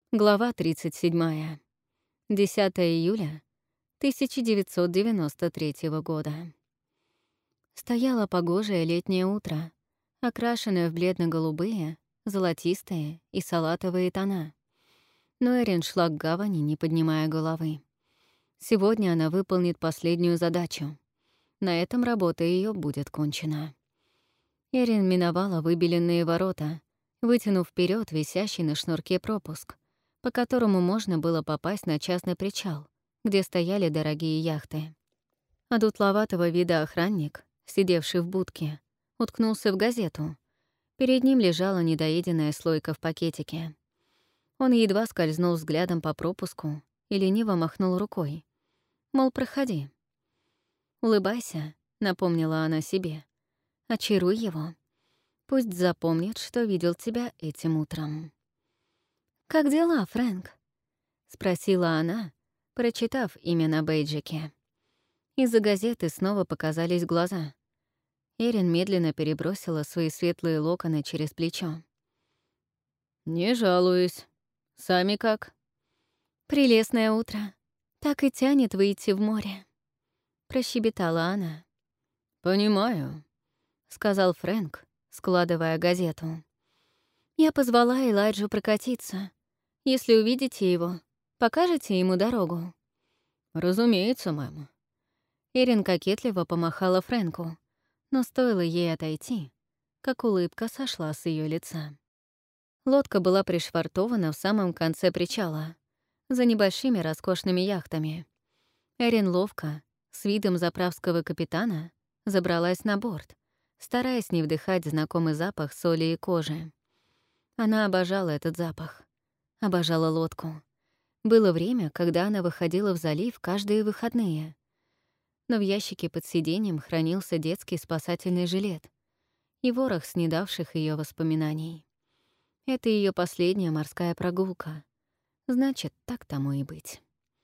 Глава 37. 10 июля 1993 года. Стояло погожее летнее утро, окрашенное в бледно-голубые, золотистые и салатовые тона. Но Эрин шла к гавани, не поднимая головы. Сегодня она выполнит последнюю задачу. На этом работа ее будет кончена. Эрин миновала выбеленные ворота, вытянув вперед висящий на шнурке пропуск, по которому можно было попасть на частный причал, где стояли дорогие яхты. А дутловатого вида охранник, сидевший в будке, уткнулся в газету. Перед ним лежала недоеденная слойка в пакетике. Он едва скользнул взглядом по пропуску и лениво махнул рукой. Мол, проходи. «Улыбайся», — напомнила она себе. «Очаруй его. Пусть запомнит, что видел тебя этим утром». «Как дела, Фрэнк?» — спросила она, прочитав имя на бейджике. Из-за газеты снова показались глаза. Эрин медленно перебросила свои светлые локоны через плечо. «Не жалуюсь. Сами как?» «Прелестное утро. Так и тянет выйти в море», — прощебетала она. «Понимаю», — сказал Фрэнк, складывая газету. «Я позвала Элайджу прокатиться. Если увидите его, покажете ему дорогу?» «Разумеется, мэм». Эрин кокетливо помахала Фрэнку, но стоило ей отойти, как улыбка сошла с ее лица. Лодка была пришвартована в самом конце причала, за небольшими роскошными яхтами. Эрин ловко, с видом заправского капитана, забралась на борт, стараясь не вдыхать знакомый запах соли и кожи. Она обожала этот запах. Обожала лодку. Было время, когда она выходила в залив каждые выходные. Но в ящике под сиденьем хранился детский спасательный жилет и ворох снедавших ее воспоминаний. Это ее последняя морская прогулка. Значит, так тому и быть.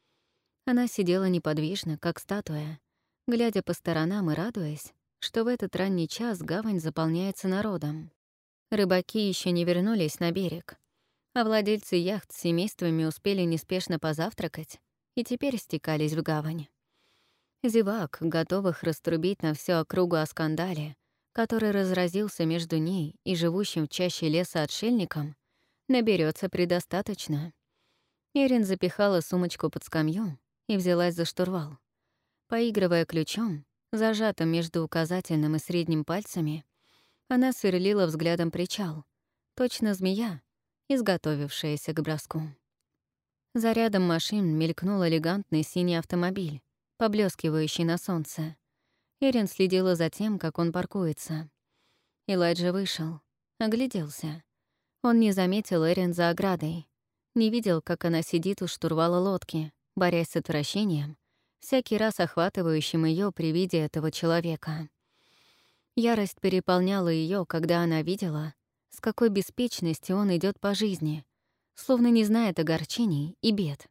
Она сидела неподвижно, как статуя, глядя по сторонам и радуясь, что в этот ранний час гавань заполняется народом. Рыбаки еще не вернулись на берег, а владельцы яхт с семействами успели неспешно позавтракать и теперь стекались в гавань. Зевак, готовых раструбить на всю округу о скандале, который разразился между ней и живущим в чаще леса отшельником, наберется предостаточно. Эрин запихала сумочку под скамью и взялась за штурвал. Поигрывая ключом, зажатым между указательным и средним пальцами, она сверлила взглядом причал, точно змея, изготовившаяся к броску. За рядом машин мелькнул элегантный синий автомобиль, поблескивающий на солнце. Эрин следила за тем, как он паркуется. Элайджа вышел, огляделся. Он не заметил Эрин за оградой, не видел, как она сидит у штурвала лодки, борясь с отвращением, всякий раз охватывающим ее при виде этого человека. Ярость переполняла ее, когда она видела, с какой беспечностью он идет по жизни, словно не знает огорчений и бед.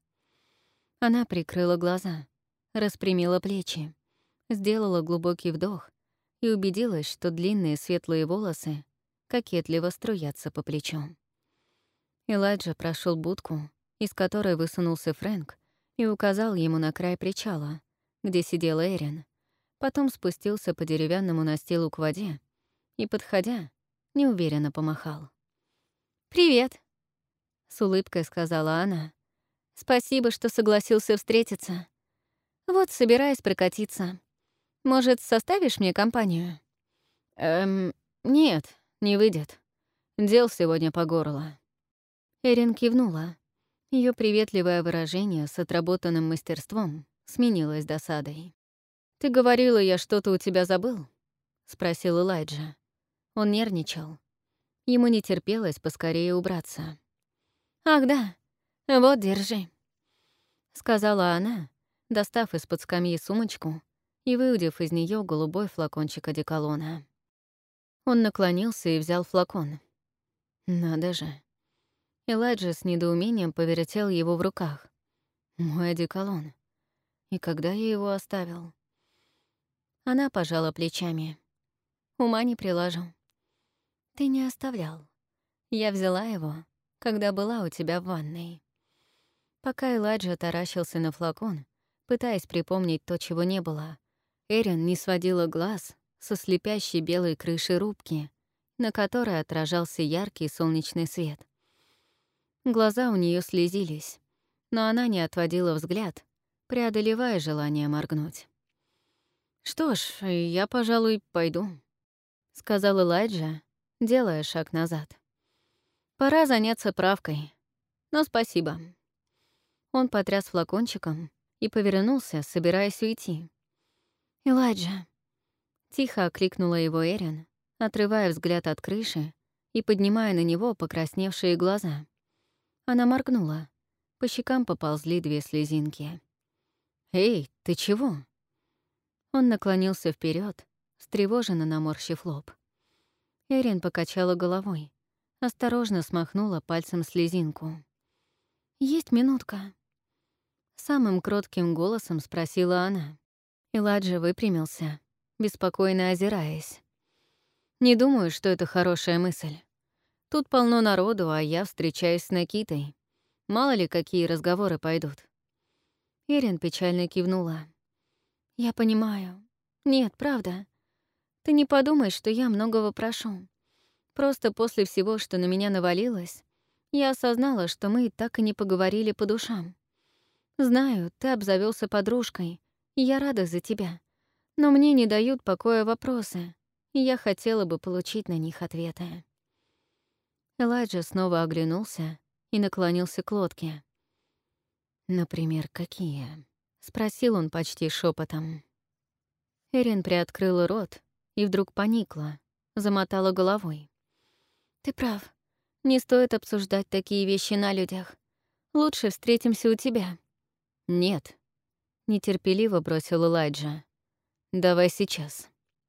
Она прикрыла глаза, распрямила плечи, сделала глубокий вдох и убедилась, что длинные светлые волосы кокетливо струятся по плечу. Элайджа прошел будку, из которой высунулся Фрэнк, и указал ему на край причала, где сидела Эрин. Потом спустился по деревянному настилу к воде и, подходя, неуверенно помахал. «Привет», — с улыбкой сказала она. «Спасибо, что согласился встретиться. Вот собираюсь прокатиться. Может, составишь мне компанию?» Нет, не выйдет. Дел сегодня по горло». Эрин кивнула. Ее приветливое выражение с отработанным мастерством сменилось досадой. «Ты говорила, я что-то у тебя забыл?» — спросил Элайджа. Он нервничал. Ему не терпелось поскорее убраться. «Ах да, вот, держи», — сказала она, достав из-под скамьи сумочку и выудив из нее голубой флакончик одеколона. Он наклонился и взял флакон. «Надо же». Элайджа с недоумением повертел его в руках. «Мой одеколон. И когда я его оставил?» Она пожала плечами. «Ума не приложу». «Ты не оставлял. Я взяла его, когда была у тебя в ванной». Пока Элайджа таращился на флакон, пытаясь припомнить то, чего не было, Эрин не сводила глаз со слепящей белой крыши рубки, на которой отражался яркий солнечный свет. Глаза у нее слезились, но она не отводила взгляд, преодолевая желание моргнуть. «Что ж, я, пожалуй, пойду», — сказал Элайджа, делая шаг назад. «Пора заняться правкой. Но спасибо». Он потряс флакончиком и повернулся, собираясь уйти. «Элайджа!» — тихо окликнула его Эрин, отрывая взгляд от крыши и поднимая на него покрасневшие глаза. Она моргнула. По щекам поползли 2 слезинки. «Эй, ты чего?» Он наклонился вперед, встревоженно наморщив лоб. Эрин покачала головой, осторожно смахнула пальцем слезинку. «Есть минутка?» Самым кротким голосом спросила она. Элайджа выпрямился, беспокойно озираясь. «Не думаю, что это хорошая мысль. Тут полно народу, а я встречаюсь с Накитой. Мало ли, какие разговоры пойдут». Эрин печально кивнула. «Я понимаю. Нет, правда. Ты не подумай, что я многого прошу. Просто после всего, что на меня навалилось, я осознала, что мы так и не поговорили по душам. Знаю, ты обзавелся подружкой, и я рада за тебя. Но мне не дают покоя вопросы, и я хотела бы получить на них ответы». Элайджа снова оглянулся и наклонился к лодке. «Например, какие?» — спросил он почти шепотом. Эрин приоткрыла рот и вдруг поникла, замотала головой. «Ты прав. Не стоит обсуждать такие вещи на людях. Лучше встретимся у тебя». «Нет», — нетерпеливо бросил Элайджа. «Давай сейчас».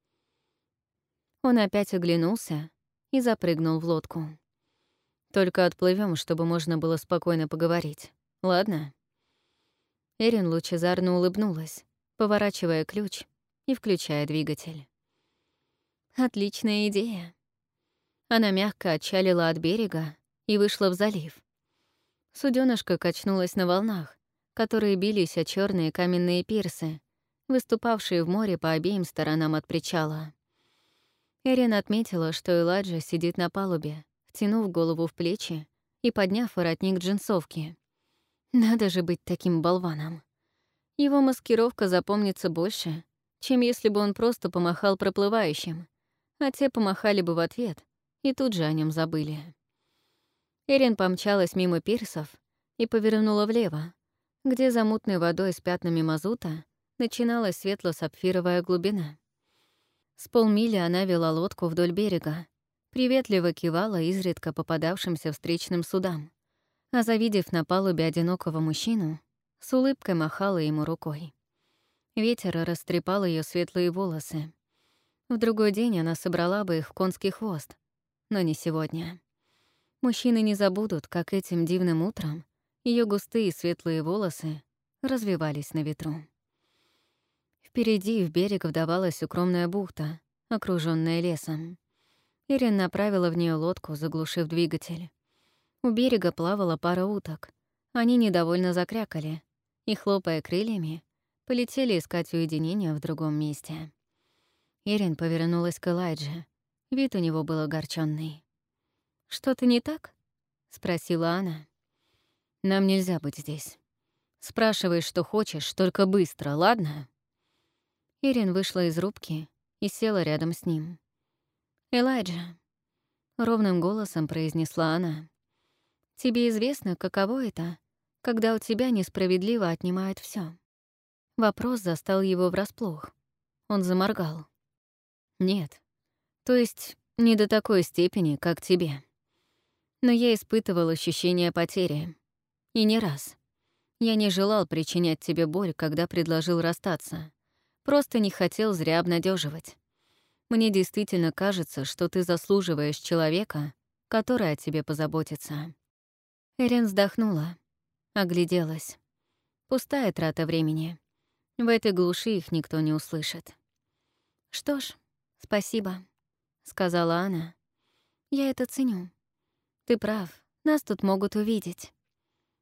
Он опять оглянулся и запрыгнул в лодку. «Только отплывем, чтобы можно было спокойно поговорить. Ладно?» Эрин лучезарно улыбнулась, поворачивая ключ и включая двигатель. «Отличная идея». Она мягко отчалила от берега и вышла в залив. Суденышко качнулось на волнах, которые бились о черные каменные пирсы, выступавшие в море по обеим сторонам от причала. Эрин отметила, что Элайджа сидит на палубе, втянув голову в плечи и подняв воротник джинсовки. Надо же быть таким болваном. Его маскировка запомнится больше, чем если бы он просто помахал проплывающим, а те помахали бы в ответ и тут же о нем забыли. Эрин помчалась мимо пирсов и повернула влево, где за мутной водой с пятнами мазута начиналась светло-сапфировая глубина. С полмили она вела лодку вдоль берега, приветливо кивала изредка попадавшимся встречным судам, а завидев на палубе одинокого мужчину, с улыбкой махала ему рукой. Ветер растрепал ее светлые волосы. В другой день она собрала бы их в конский хвост, но не сегодня. Мужчины не забудут, как этим дивным утром ее густые светлые волосы развивались на ветру. Впереди в берег вдавалась укромная бухта, окружённая лесом. Эрин направила в нее лодку, заглушив двигатель. У берега плавала пара уток. Они недовольно закрякали и, хлопая крыльями, полетели искать уединения в другом месте. Эрин повернулась к Элайдже. Вид у него был огорчённый. «Что-то не так?» — спросила она. «Нам нельзя быть здесь. Спрашивай, что хочешь, только быстро, ладно?» Эрин вышла из рубки и села рядом с ним. «Элайджа», — ровным голосом произнесла она, — «тебе известно, каково это, когда у тебя несправедливо отнимают всё?» Вопрос застал его врасплох. Он заморгал. «Нет. То есть не до такой степени, как тебе. Но я испытывал ощущение потери. И не раз. Я не желал причинять тебе боль, когда предложил расстаться. Просто не хотел зря обнадеживать. Мне действительно кажется, что ты заслуживаешь человека, который о тебе позаботится». Эрин вздохнула, огляделась. Пустая трата времени. В этой глуши их никто не услышит. «Что ж, спасибо», — сказала она. «Я это ценю. Ты прав, нас тут могут увидеть».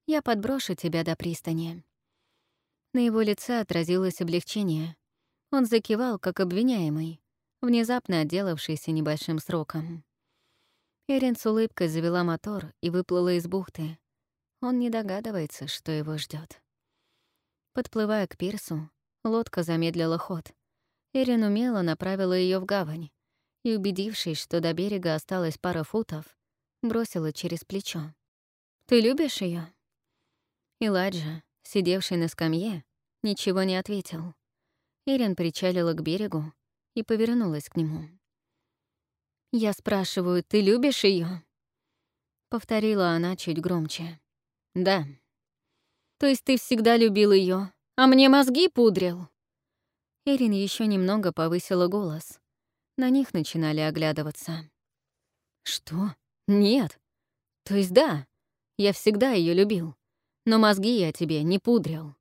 Я подброшу тебя до пристани». На его лице отразилось облегчение. Он закивал, как обвиняемый, внезапно отделавшийся небольшим сроком. Эрин с улыбкой завела мотор и выплыла из бухты. Он не догадывается, что его ждет. Подплывая к пирсу, лодка замедлила ход. Эрин умело направила ее в гавань и, убедившись, что до берега осталось пара футов, бросила через плечо. «Ты любишь ее? Элайджа, сидевший на скамье, ничего не ответил. Эрин причалила к берегу и повернулась к нему. «Я спрашиваю, ты любишь ее? Повторила она чуть громче. «Да». «То есть ты всегда любил ее, а мне мозги пудрил?» Эрин еще немного повысила голос. На них начинали оглядываться. «Что? Нет. То есть да, я всегда ее любил, но мозги я тебе не пудрил».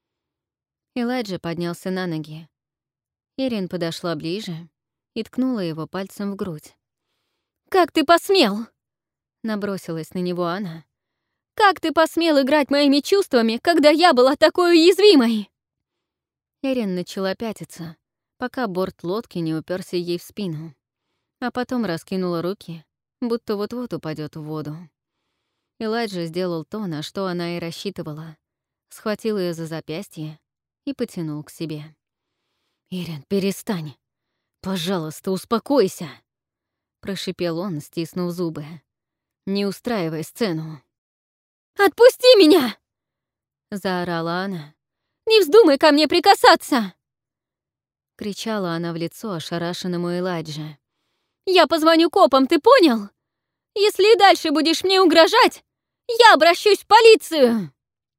Элайджа поднялся на ноги. Эрин подошла ближе и ткнула его пальцем в грудь. «Как ты посмел?» — набросилась на него она. «Как ты посмел играть моими чувствами, когда я была такой уязвимой?» Эрин начала пятиться, пока борт лодки не уперся ей в спину, а потом раскинула руки, будто вот-вот упадет в воду. Элайджа сделал то, на что она и рассчитывала. Схватил ее за запястье и потянул к себе. «Эрин, перестань! Пожалуйста, успокойся!» Прошипел он, стиснув зубы. «Не устраивай сцену!» «Отпусти меня!» Заорала она. «Не вздумай ко мне прикасаться!» Кричала она в лицо ошарашенному Элайдже. «Я позвоню копам, ты понял? Если и дальше будешь мне угрожать, я обращусь в полицию!»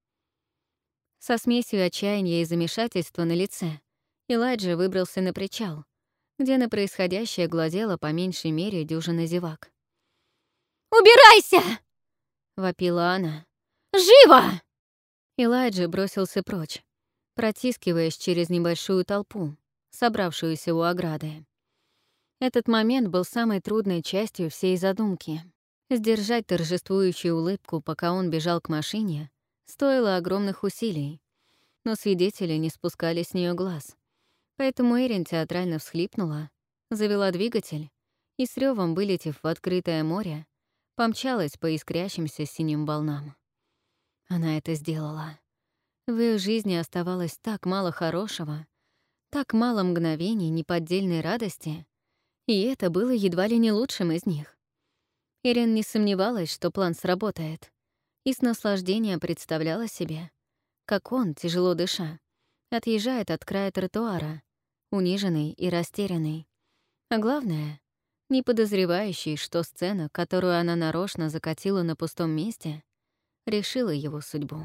Со смесью отчаяния и замешательства на лице Элайджа выбрался на причал, где на происходящее глазела по меньшей мере дюжина зевак. «Убирайся!» — вопила она. «Живо!» Элайджа бросился прочь, протискиваясь через небольшую толпу, собравшуюся у ограды. Этот момент был самой трудной частью всей задумки. Сдержать торжествующую улыбку, пока он бежал к машине, стоило огромных усилий, но свидетели не спускали с нее глаз. Поэтому Эрин театрально всхлипнула, завела двигатель и, с рёвом вылетев в открытое море, помчалась по искрящимся синим волнам. Она это сделала. В ее жизни оставалось так мало хорошего, так мало мгновений неподдельной радости, и это было едва ли не лучшим из них. Эрин не сомневалась, что план сработает, и с наслаждением представляла себе, как он, тяжело дыша, отъезжает от края тротуара, униженный и растерянный. А главное, не подозревающий, что сцена, которую она нарочно закатила на пустом месте, решила его судьбу.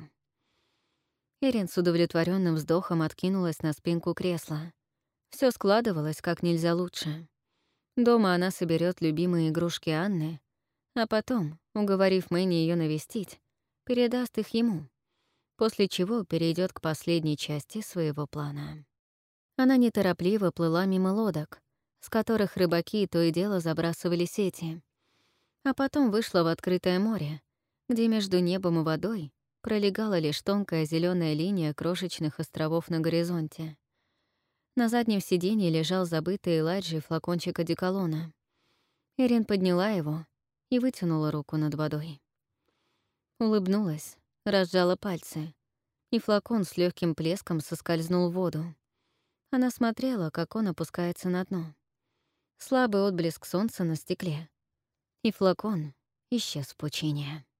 Эрин с удовлетворенным вздохом откинулась на спинку кресла. Все складывалось как нельзя лучше. Дома она соберет любимые игрушки Анны, а потом, уговорив Мэнни ее навестить, передаст их ему, после чего перейдет к последней части своего плана. Она неторопливо плыла мимо лодок, с которых рыбаки то и дело забрасывали сети, а потом вышла в открытое море, где между небом и водой пролегала лишь тонкая зеленая линия крошечных островов на горизонте. На заднем сиденье лежал забытый Элайджей флакончик одеколона. Эрин подняла его и вытянула руку над водой. Улыбнулась, разжала пальцы, и флакон с легким плеском соскользнул в воду. Она смотрела, как он опускается на дно. Слабый отблеск солнца на стекле, и флакон исчез в пучине.